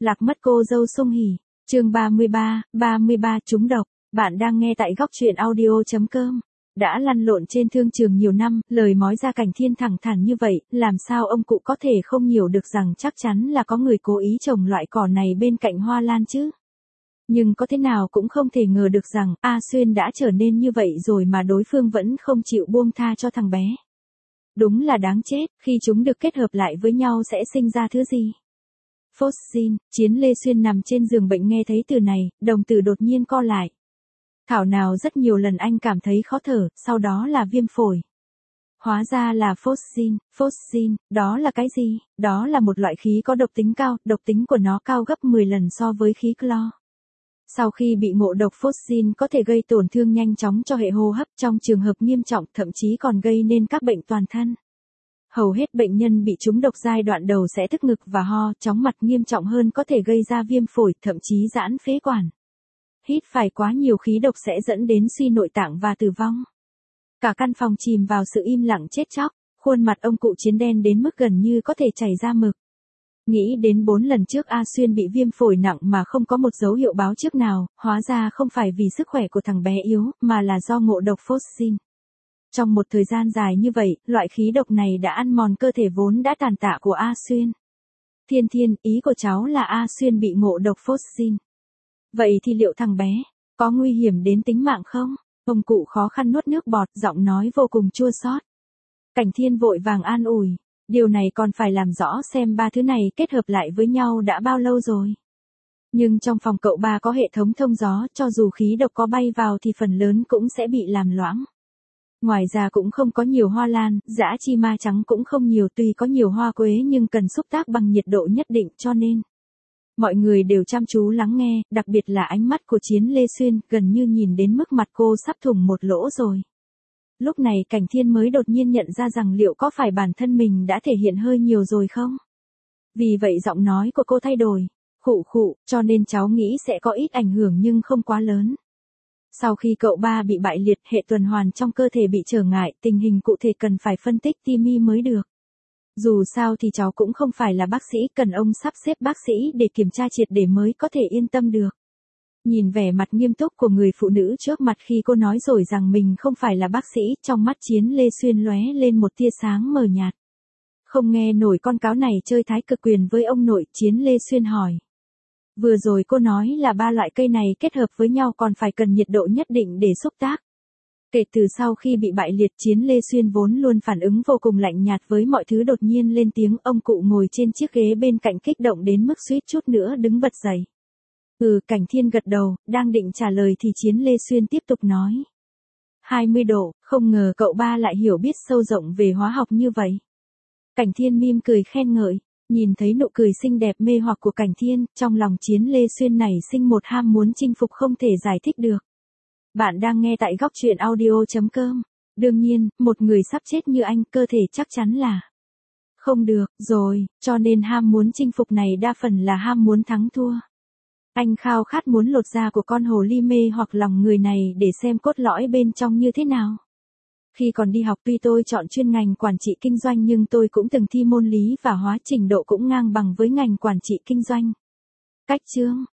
Lạc mất cô dâu Sung Hỉ. Chương 33 trúng độc. Bạn đang nghe tại góc truyện audio.com. Đã lăn lộn trên thương trường nhiều năm, lời mói ra Cảnh Thiên thẳng thắn như vậy, làm sao ông cụ có thể không hiểu được rằng chắc chắn là có người cố ý trồng loại cỏ này bên cạnh hoa lan chứ. Nhưng có thế nào cũng không thể ngờ được rằng A Xuyên đã trở nên như vậy rồi mà đối phương vẫn không chịu buông tha cho thằng bé. Đúng là đáng chết, khi chúng được kết hợp lại với nhau sẽ sinh ra thứ gì? Phốt xin, Chiến Lê Xuyên nằm trên giường bệnh nghe thấy từ này, đồng tử đột nhiên co lại. Thảo nào rất nhiều lần anh cảm thấy khó thở, sau đó là viêm phổi. Hóa ra là phốt xin, đó là cái gì? Đó là một loại khí có độc tính cao, độc tính của nó cao gấp 10 lần so với khí clo. Sau khi bị ngộ độc phốt xin có thể gây tổn thương nhanh chóng cho hệ hô hấp, trong trường hợp nghiêm trọng thậm chí còn gây nên các bệnh toàn thân. Hầu hết bệnh nhân bị trúng độc giai đoạn đầu sẽ tức ngực và ho, chóng mặt, nghiêm trọng hơn có thể gây ra viêm phổi, thậm chí giãn phế quản. Hít phải quá nhiều khí độc sẽ dẫn đến suy nội tạng và tử vong. Cả căn phòng chìm vào sự im lặng chết chóc, khuôn mặt ông cụ Chiến đen đến mức gần như có thể chảy ra mực. Nghĩ đến 4 lần trước A Xuyên bị viêm phổi nặng mà không có một dấu hiệu báo trước nào, hóa ra không phải vì sức khỏe của thằng bé yếu, mà là do ngộ độc phốt xin. Trong một thời gian dài như vậy, loại khí độc này đã ăn mòn cơ thể vốn đã tàn tạ của A Xuyên. Thiên, ý của cháu là A Xuyên bị ngộ độc phốt xin. Vậy thì liệu thằng bé có nguy hiểm đến tính mạng không? Ông cụ khó khăn nuốt nước bọt, giọng nói vô cùng chua xót. Cảnh Thiên vội vàng an ủi. Điều này còn phải làm rõ xem ba thứ này kết hợp lại với nhau đã bao lâu rồi. Nhưng trong phòng cậu ba có hệ thống thông gió, cho dù khí độc có bay vào thì phần lớn cũng sẽ bị làm loãng. Ngoài ra cũng không có nhiều hoa lan, dã chi ma trắng cũng không nhiều, tuy có nhiều hoa quế nhưng cần xúc tác bằng nhiệt độ nhất định, cho nên mọi người đều chăm chú lắng nghe, đặc biệt là ánh mắt của Chiến Lê Xuyên, gần như nhìn đến mức mặt cô sắp thủng một lỗ rồi. Lúc này Cảnh Thiên mới đột nhiên nhận ra rằng liệu có phải bản thân mình đã thể hiện hơi nhiều rồi không? Vì vậy giọng nói của cô thay đổi. Khụ, cho nên cháu nghĩ sẽ có ít ảnh hưởng nhưng không quá lớn. Sau khi cậu ba bị bại liệt, hệ tuần hoàn trong cơ thể bị trở ngại, tình hình cụ thể cần phải phân tích timi mới được. Dù sao thì cháu cũng không phải là bác sĩ, cần ông sắp xếp bác sĩ để kiểm tra triệt để mới có thể yên tâm được. Nhìn vẻ mặt nghiêm túc của người phụ nữ trước mặt khi cô nói rồi rằng mình không phải là bác sĩ, trong mắt Chiến Lê Xuyên lóe lên một tia sáng mờ nhạt. Không nghe nổi con cáo này chơi thái cực quyền với ông nội, Chiến Lê Xuyên hỏi. Vừa rồi cô nói là 3 loại cây này kết hợp với nhau còn phải cần nhiệt độ nhất định để xúc tác. Kể từ sau khi bị bại liệt, Chiến Lê Xuyên vốn luôn phản ứng vô cùng lạnh nhạt với mọi thứ đột nhiên lên tiếng, ông cụ ngồi trên chiếc ghế bên cạnh kích động đến mức suýt chút nữa đứng bật dậy. Cảnh Thiên gật đầu, đang định trả lời thì Chiến Lê Xuyên tiếp tục nói. 20 độ, không ngờ cậu ba lại hiểu biết sâu rộng về hóa học như vậy. Cảnh Thiên mỉm cười khen ngợi, nhìn thấy nụ cười xinh đẹp mê hoặc của Cảnh Thiên, trong lòng Chiến Lê Xuyên nảy sinh một ham muốn chinh phục không thể giải thích được. Bạn đang nghe tại góc truyện audio.com. Đương nhiên, một người sắp chết như anh, cơ thể chắc chắn là không được rồi, cho nên ham muốn chinh phục này đa phần là ham muốn thắng thua. Anh khao khát muốn lột da của con hồ ly mê hoặc lòng người này để xem cốt lõi bên trong như thế nào. Khi còn đi học tuy tôi chọn chuyên ngành quản trị kinh doanh nhưng tôi cũng từng thi môn lý và hóa, trình độ cũng ngang bằng với ngành quản trị kinh doanh. Cách chương,